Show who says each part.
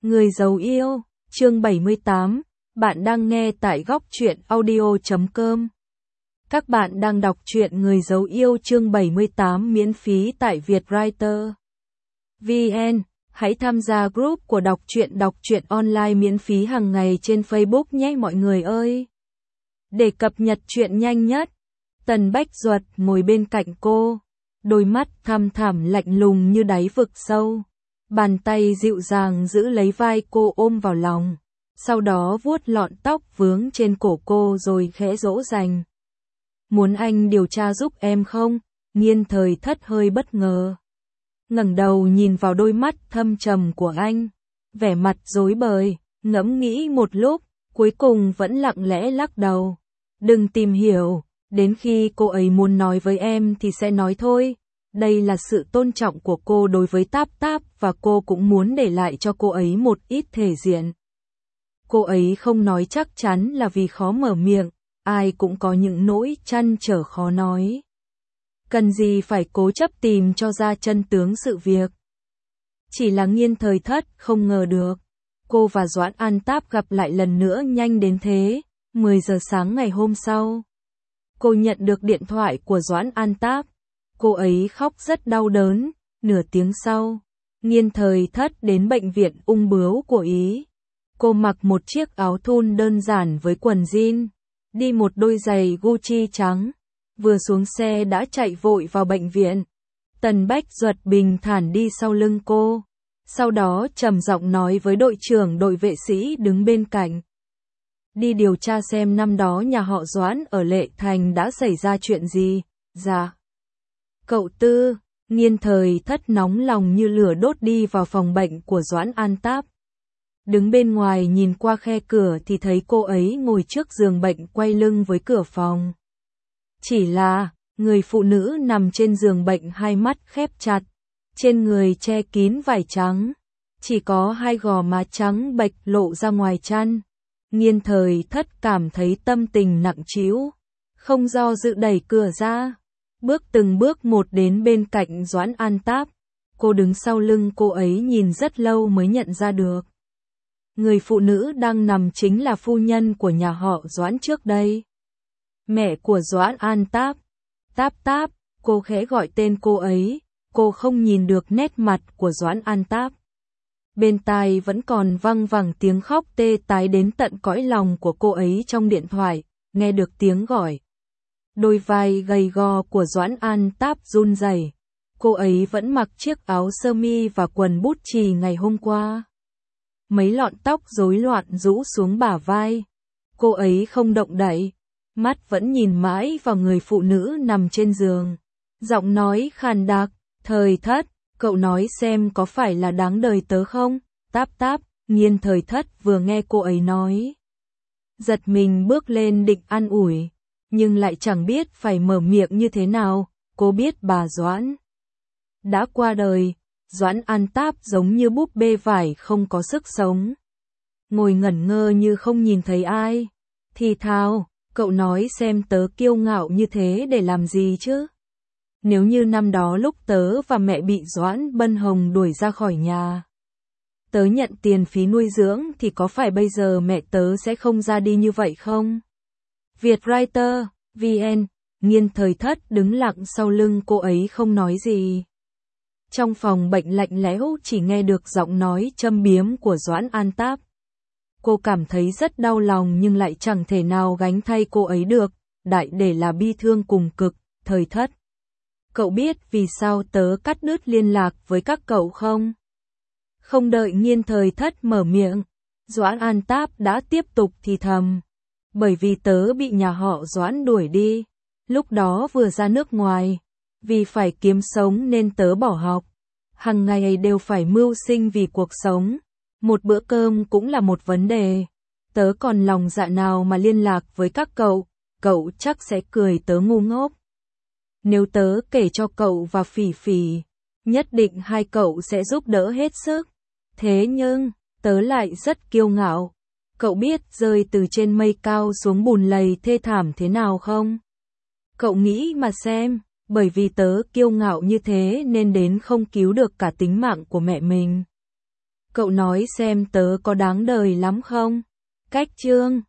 Speaker 1: Người giấu yêu, chương 78, bạn đang nghe tại góc truyện audio.com. Các bạn đang đọc truyện Người giấu yêu chương 78 miễn phí tại Vietwriter VN. Hãy tham gia group của đọc truyện online miễn phí hàng ngày trên Facebook nhé mọi người ơi. Để cập nhật truyện nhanh nhất, Tần Bách Duật ngồi bên cạnh cô, đôi mắt thăm thẳm lạnh lùng như đáy vực sâu. Bàn tay dịu dàng giữ lấy vai cô ôm vào lòng, sau đó vuốt lọn tóc vướng trên cổ cô rồi khẽ dỗ dành. Muốn anh điều tra giúp em không? Nghiên Thời Thất hơi bất ngờ. Ngẩng đầu nhìn vào đôi mắt thâm trầm của anh, vẻ mặt rối bời, ngẫm nghĩ một lúc, cuối cùng vẫn lặng lẽ lắc đầu. Đừng tìm hiểu, đến khi cô ấy muốn nói với em thì sẽ nói thôi. Đây là sự tôn trọng của cô đối với Táp Táp và cô cũng muốn để lại cho cô ấy một ít thể diện. Cô ấy không nói chắc chắn là vì khó mở miệng, ai cũng có những nỗi trăn trở khó nói. Cần gì phải cố chấp tìm cho ra chân tướng sự việc. Chỉ là Nghiên Thời Thất không ngờ được, cô và Doãn An Táp gặp lại lần nữa nhanh đến thế. 10 giờ sáng ngày hôm sau, cô nhận được điện thoại của Doãn An Táp. Cô ấy khóc rất đau đớn. Nửa tiếng sau, Nghiên Thời Thất đến bệnh viện ung bướu của Ý. Cô mặc một chiếc áo thun đơn giản với quần jean, đi một đôi giày Gucci trắng. Vừa xuống xe đã chạy vội vào bệnh viện. Tần Bách Duật bình thản đi sau lưng cô, sau đó trầm giọng nói với đội trưởng đội vệ sĩ đứng bên cạnh. Đi điều tra xem năm đó nhà họ Doãn ở Lệ Thành đã xảy ra chuyện gì. Dạ. Cậu Tư, Nghiên Thời Thất nóng lòng như lửa đốt đi vào phòng bệnh của Doãn An Táp. Đứng bên ngoài nhìn qua khe cửa thì thấy cô ấy ngồi trước giường bệnh quay lưng với cửa phòng. Chỉ là, người phụ nữ nằm trên giường bệnh hai mắt khép chặt, trên người che kín vải trắng, chỉ có hai gò má trắng bệch lộ ra ngoài chăn. Nghiên Thời Thất cảm thấy tâm tình nặng trĩu, không do dự đẩy cửa ra. Bước từng bước một đến bên cạnh Doãn An Táp. Cô đứng sau lưng cô ấy nhìn rất lâu mới nhận ra được. Người phụ nữ đang nằm chính là phu nhân của nhà họ Doãn trước đây. Mẹ của Doãn An Táp. Táp Táp, cô khẽ gọi tên cô ấy. Cô không nhìn được nét mặt của Doãn An Táp. Bên tai vẫn còn văng vẳng tiếng khóc tê tái đến tận cõi lòng của cô ấy trong điện thoại. Nghe được tiếng gọi, đôi vai gầy gò của Doãn An Táp run rẩy. Cô ấy vẫn mặc chiếc áo sơ mi và quần bút chì ngày hôm qua. Mấy lọn tóc rối loạn rũ xuống bả vai. Cô ấy không động đậy, mắt vẫn nhìn mãi vào người phụ nữ nằm trên giường. Giọng nói khàn đặc, Thời Thất, cậu nói xem có phải là đáng đời tớ không? Táp Táp, Nghiên Thời Thất vừa nghe cô ấy nói, giật mình bước lên định an ủi, nhưng lại chẳng biết phải mở miệng như thế nào. Cô biết bà Doãn đã qua đời. Doãn An Táp giống như búp bê vải không có sức sống, ngồi ngẩn ngơ như không nhìn thấy ai. Thì thào, cậu nói xem tớ kiêu ngạo như thế để làm gì chứ? Nếu như năm đó lúc tớ và mẹ bị Doãn Bân Hồng đuổi ra khỏi nhà, tớ nhận tiền phí nuôi dưỡng thì có phải bây giờ mẹ tớ sẽ không ra đi như vậy không? Vietwriter VN. Nghiên Thời Thất đứng lặng sau lưng cô ấy không nói gì. Trong phòng bệnh lạnh lẽo chỉ nghe được giọng nói châm biếm của Doãn An Táp. Cô cảm thấy rất đau lòng nhưng lại chẳng thể nào gánh thay cô ấy được, đại để là bi thương cùng cực. Thời Thất, cậu biết vì sao tớ cắt đứt liên lạc với các cậu không? Không đợi Nghiên Thời Thất mở miệng, Doãn An Táp đã tiếp tục thì thầm. Bởi vì tớ bị nhà họ Doãn đuổi đi, lúc đó vừa ra nước ngoài, vì phải kiếm sống nên tớ bỏ học. Hằng ngày đều phải mưu sinh vì cuộc sống, một bữa cơm cũng là một vấn đề. Tớ còn lòng dạ nào mà liên lạc với các cậu chắc sẽ cười tớ ngu ngốc. Nếu tớ kể cho cậu và Phỉ Phỉ, nhất định hai cậu sẽ giúp đỡ hết sức. Thế nhưng, tớ lại rất kiêu ngạo. Cậu biết rơi từ trên mây cao xuống bùn lầy thê thảm thế nào không? Cậu nghĩ mà xem, bởi vì tớ kiêu ngạo như thế nên đến không cứu được cả tính mạng của mẹ mình. Cậu nói xem tớ có đáng đời lắm không? Cách chương